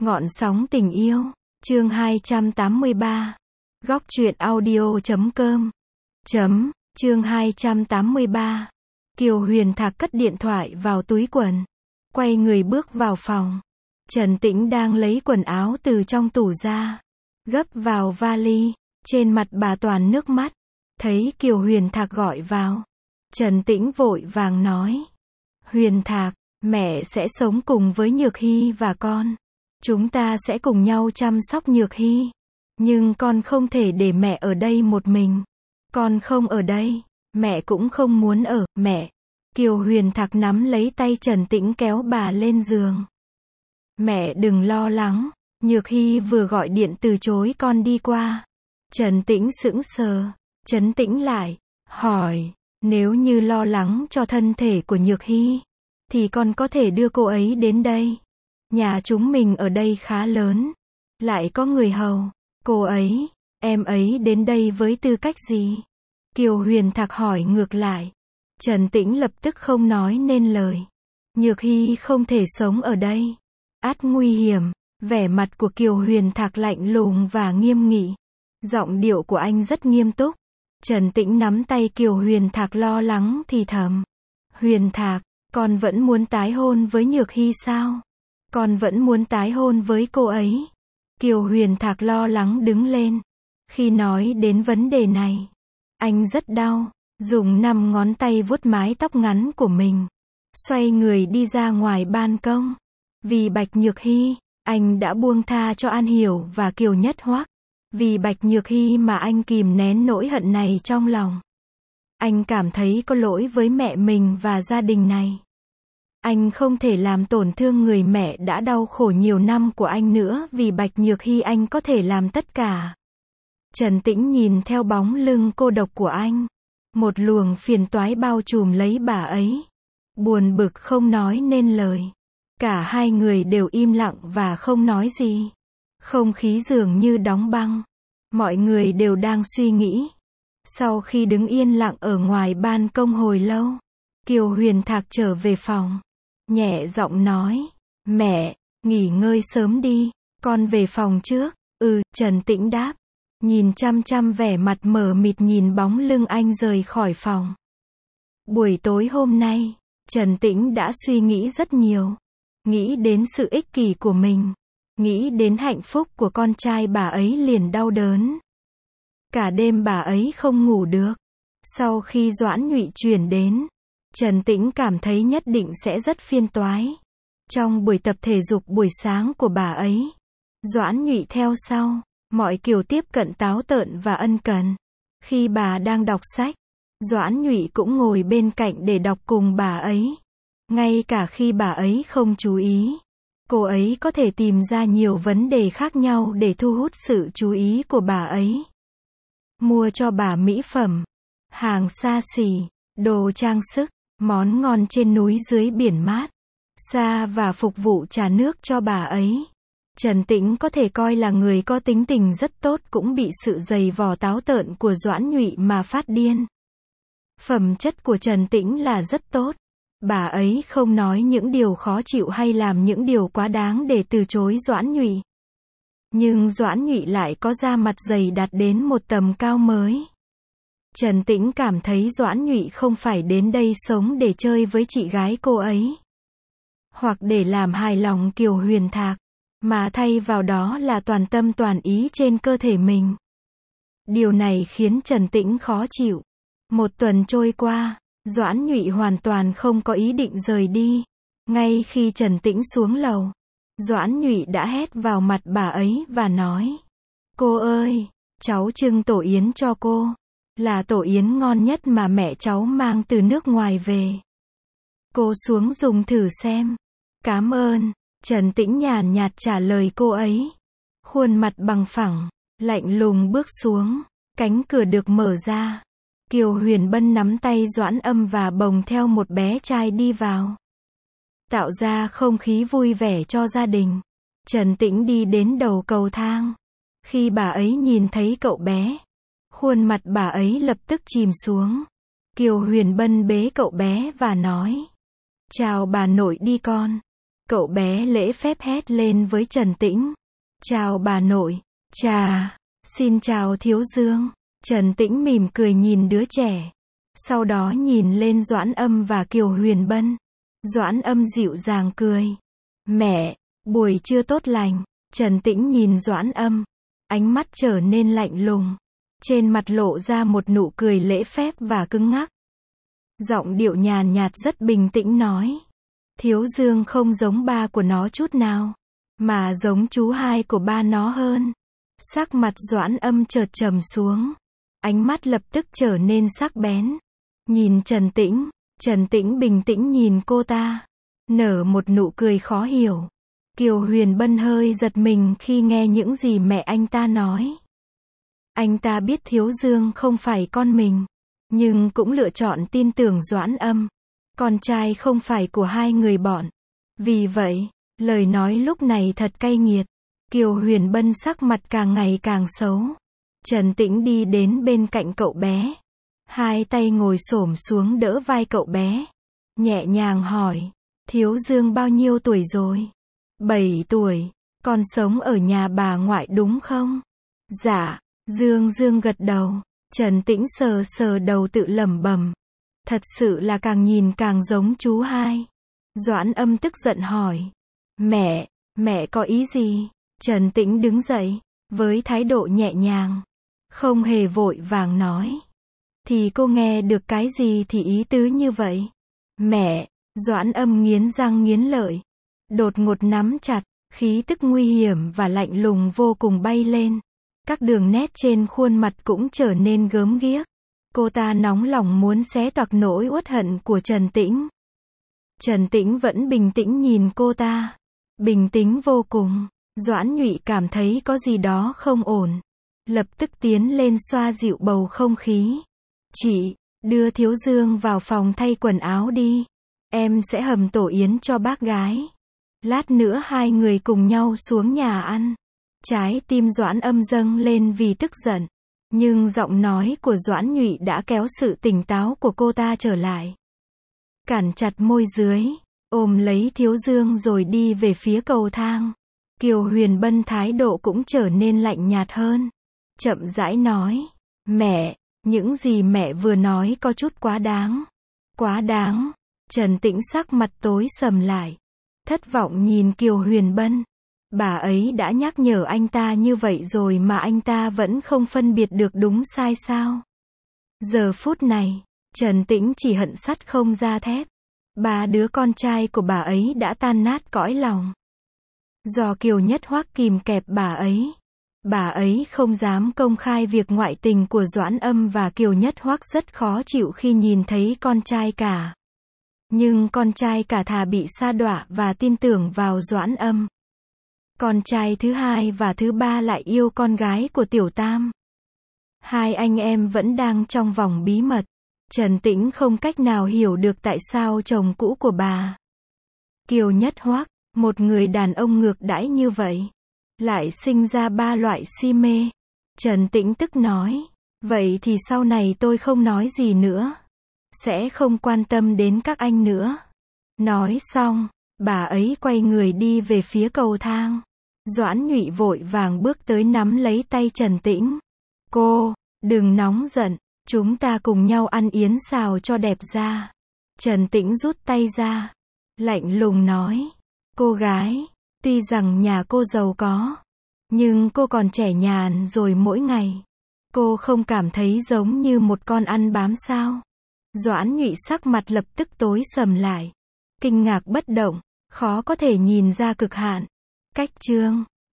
Ngọn sóng tình yêu, chương 283. Góc truyện audio.com. Chương 283. Kiều Huyền Thạc cất điện thoại vào túi quần, quay người bước vào phòng. Trần Tĩnh đang lấy quần áo từ trong tủ ra, gấp vào vali, trên mặt bà toàn nước mắt. Thấy Kiều Huyền Thạc gọi vào, Trần Tĩnh vội vàng nói: Huyền Thạc, mẹ sẽ sống cùng với Nhược Hy và con. Chúng ta sẽ cùng nhau chăm sóc Nhược Hy. Nhưng con không thể để mẹ ở đây một mình. Con không ở đây, mẹ cũng không muốn ở, mẹ. Kiều Huyền Thạc nắm lấy tay Trần Tĩnh kéo bà lên giường. Mẹ đừng lo lắng, Nhược Hy vừa gọi điện từ chối con đi qua. Trần Tĩnh sững sờ, trấn tĩnh lại, hỏi, nếu như lo lắng cho thân thể của Nhược Hy, thì con có thể đưa cô ấy đến đây. Nhà chúng mình ở đây khá lớn, lại có người hầu. Cô ấy, em ấy đến đây với tư cách gì? Kiều Huyền Thạc hỏi ngược lại. Trần Tĩnh lập tức không nói nên lời. Nhược Hy không thể sống ở đây. Ắt nguy hiểm. Vẻ mặt của Kiều Huyền Thạc lạnh lùng và nghiêm nghị. Giọng điệu của anh rất nghiêm túc. Trần Tĩnh nắm tay Kiều Huyền Thạc lo lắng thì thầm. Huyền Thạc, con vẫn muốn tái hôn với Nhược Hy sao? Con vẫn muốn tái hôn với cô ấy. Kiều Huyền Thạc lo lắng đứng lên. Khi nói đến vấn đề này, anh rất đau, dùng 5 ngón tay vuốt mái tóc ngắn của mình. Xoay người đi ra ngoài ban công. Vì Bạch Nhược Hy, anh đã buông tha cho An Hiểu và Kiều Nhất Hoắc. Vì Bạch Nhược Hy mà anh kìm nén nỗi hận này trong lòng. Anh cảm thấy có lỗi với mẹ mình và gia đình này. Anh không thể làm tổn thương người mẹ đã đau khổ nhiều năm của anh nữa, vì Bạch Nhược Hy anh có thể làm tất cả. Trần Tĩnh nhìn theo bóng lưng cô độc của anh. Một luồng phiền toái bao trùm lấy bà ấy. Buồn bực không nói nên lời. Cả hai người đều im lặng và không nói gì. Không khí dường như đóng băng. Mọi người đều đang suy nghĩ. Sau khi đứng yên lặng ở ngoài ban công hồi lâu, Kiều Huyền Thạc trở về phòng. Nhẹ giọng nói, mẹ, nghỉ ngơi sớm đi, con về phòng trước. Trần Tĩnh đáp. Nhìn chăm chăm vẻ mặt mờ mịt nhìn bóng lưng anh rời khỏi phòng. Buổi tối hôm nay, Trần Tĩnh đã suy nghĩ rất nhiều. Nghĩ đến sự ích kỷ của mình. Nghĩ đến hạnh phúc của con trai bà ấy liền đau đớn. Cả đêm bà ấy không ngủ được. Sau khi Doãn Nhụy chuyển đến, Trần Tĩnh cảm thấy nhất định sẽ rất phiền toái. Trong buổi tập thể dục buổi sáng của bà ấy, Doãn Nhụy theo sau, mọi kiểu tiếp cận táo tợn và ân cần. Khi bà đang đọc sách, Doãn Nhụy cũng ngồi bên cạnh để đọc cùng bà ấy. Ngay cả khi bà ấy không chú ý, cô ấy có thể tìm ra nhiều vấn đề khác nhau để thu hút sự chú ý của bà ấy. Mua cho bà mỹ phẩm, hàng xa xỉ, đồ trang sức, món ngon trên núi dưới biển mát, xa và phục vụ trà nước cho bà ấy. Trần Tĩnh có thể coi là người có tính tình rất tốt, cũng bị sự giày vò táo tợn của Doãn Nhụy mà phát điên. Phẩm chất của Trần Tĩnh là rất tốt. Bà ấy không nói những điều khó chịu hay làm những điều quá đáng để từ chối Doãn Nhụy. Nhưng Doãn Nhụy lại có da mặt dày đạt đến một tầm cao mới. Trần Tĩnh cảm thấy Doãn Nhụy không phải đến đây sống để chơi với chị gái cô ấy, hoặc để làm hài lòng Kiều Huyền Thạc, mà thay vào đó là toàn tâm toàn ý trên cơ thể mình. Điều này khiến Trần Tĩnh khó chịu. Một tuần trôi qua, Doãn Nhụy hoàn toàn không có ý định rời đi. Ngay khi Trần Tĩnh xuống lầu, Doãn Nhụy đã hét vào mặt bà ấy và nói: Cô ơi, cháu trưng tổ yến cho cô. Là tổ yến ngon nhất mà mẹ cháu mang từ nước ngoài về. Cô xuống dùng thử xem. Cảm ơn. Trần Tĩnh nhàn nhạt trả lời cô ấy. Khuôn mặt bằng phẳng, lạnh lùng bước xuống. Cánh cửa được mở ra. Kiều Huyền Bân nắm tay Doãn Âm và bồng theo một bé trai đi vào, tạo ra không khí vui vẻ cho gia đình. Trần Tĩnh đi đến đầu cầu thang. Khi bà ấy nhìn thấy cậu bé, khuôn mặt bà ấy lập tức chìm xuống. Kiều Huyền Bân bế cậu bé và nói: Chào bà nội đi con. Cậu bé lễ phép hét lên với Trần Tĩnh. Chào bà nội. Chà, xin chào Thiếu Dương. Trần Tĩnh mỉm cười nhìn đứa trẻ. Sau đó nhìn lên Doãn Âm và Kiều Huyền Bân. Doãn Âm dịu dàng cười. Mẹ, buổi trưa tốt lành. Trần Tĩnh nhìn Doãn Âm. Ánh mắt trở nên lạnh lùng. Trên mặt lộ ra một nụ cười lễ phép và cứng ngắc. Giọng điệu nhàn nhạt rất bình tĩnh nói. Thiếu Dương không giống ba của nó chút nào, mà giống chú hai của ba nó hơn. Sắc mặt Doãn Âm chợt trầm xuống. Ánh mắt lập tức trở nên sắc bén. Nhìn Trần Tĩnh bình tĩnh nhìn cô ta. Nở một nụ cười khó hiểu. Kiều Huyền Bân hơi giật mình khi nghe những gì mẹ anh ta nói. Anh ta biết Thiếu Dương không phải con mình, nhưng cũng lựa chọn tin tưởng Doãn Âm. Con trai không phải của hai người bọn. Vì vậy, lời nói lúc này thật cay nghiệt. Kiều Huyền Bân sắc mặt càng ngày càng xấu. Trần Tĩnh đi đến bên cạnh cậu bé. Hai tay ngồi xổm xuống đỡ vai cậu bé. Nhẹ nhàng hỏi. Thiếu Dương bao nhiêu tuổi rồi? 7 tuổi. Con sống ở nhà bà ngoại đúng không? Dạ. Dương gật đầu. Trần Tĩnh sờ sờ đầu tự lẩm bẩm. Thật sự là càng nhìn càng giống chú hai. Doãn Âm tức giận hỏi. Mẹ có ý gì? Trần Tĩnh đứng dậy, với thái độ nhẹ nhàng. Không hề vội vàng nói. Thì cô nghe được cái gì thì ý tứ như vậy? Mẹ, Doãn Âm nghiến răng nghiến lợi. Đột ngột nắm chặt, khí tức nguy hiểm và lạnh lùng vô cùng bay lên. Các đường nét trên khuôn mặt cũng trở nên gớm ghiếc. Cô ta nóng lòng muốn xé toạc nỗi uất hận của Trần Tĩnh. Trần Tĩnh vẫn bình tĩnh nhìn cô ta. Bình tĩnh vô cùng. Doãn Nhụy cảm thấy có gì đó không ổn. Lập tức tiến lên xoa dịu bầu không khí. Chị, đưa Thiếu Dương vào phòng thay quần áo đi. Em sẽ hầm tổ yến cho bác gái. Lát nữa hai người cùng nhau xuống nhà ăn. Trái tim Doãn Âm dâng lên vì tức giận. Nhưng giọng nói của Doãn Nhụy đã kéo sự tỉnh táo của cô ta trở lại. Cản chặt môi dưới, ôm lấy Thiếu Dương rồi đi về phía cầu thang. Kiều Huyền Bân thái độ cũng trở nên lạnh nhạt hơn. Chậm rãi nói. Mẹ, những gì mẹ vừa nói có chút quá đáng. Quá đáng. Trần Tĩnh sắc mặt tối sầm lại. Thất vọng nhìn Kiều Huyền Bân. Bà ấy đã nhắc nhở anh ta như vậy rồi mà anh ta vẫn không phân biệt được đúng sai sao? Giờ phút này, Trần Tĩnh chỉ hận sắt không ra thép. Ba đứa con trai của bà ấy đã tan nát cõi lòng. Do Kiều Nhất Hoắc kìm kẹp bà ấy không dám công khai việc ngoại tình của Doãn Âm và Kiều Nhất Hoắc rất khó chịu khi nhìn thấy con trai cả. Nhưng con trai cả thà bị sa đọa và tin tưởng vào Doãn Âm. Con trai thứ hai và thứ ba lại yêu con gái của Tiểu Tam. Hai anh em vẫn đang trong vòng bí mật. Trần Tĩnh không cách nào hiểu được tại sao chồng cũ của bà Kiều Nhất Hoắc, một người đàn ông ngược đãi như vậy, lại sinh ra ba loại si mê. Trần Tĩnh tức nói. Vậy thì sau này tôi không nói gì nữa. Sẽ không quan tâm đến các anh nữa. Nói xong, bà ấy quay người đi về phía cầu thang. Doãn Nhụy vội vàng bước tới nắm lấy tay Trần Tĩnh. Cô, đừng nóng giận, chúng ta cùng nhau ăn yến xào cho đẹp da. Trần Tĩnh rút tay ra, lạnh lùng nói. Cô gái, tuy rằng nhà cô giàu có, nhưng cô còn trẻ nhàn rồi mỗi ngày. Cô không cảm thấy giống như một con ăn bám sao? Doãn Nhụy sắc mặt lập tức tối sầm lại. Kinh ngạc bất động, khó có thể nhìn ra cực hạn. Cách chương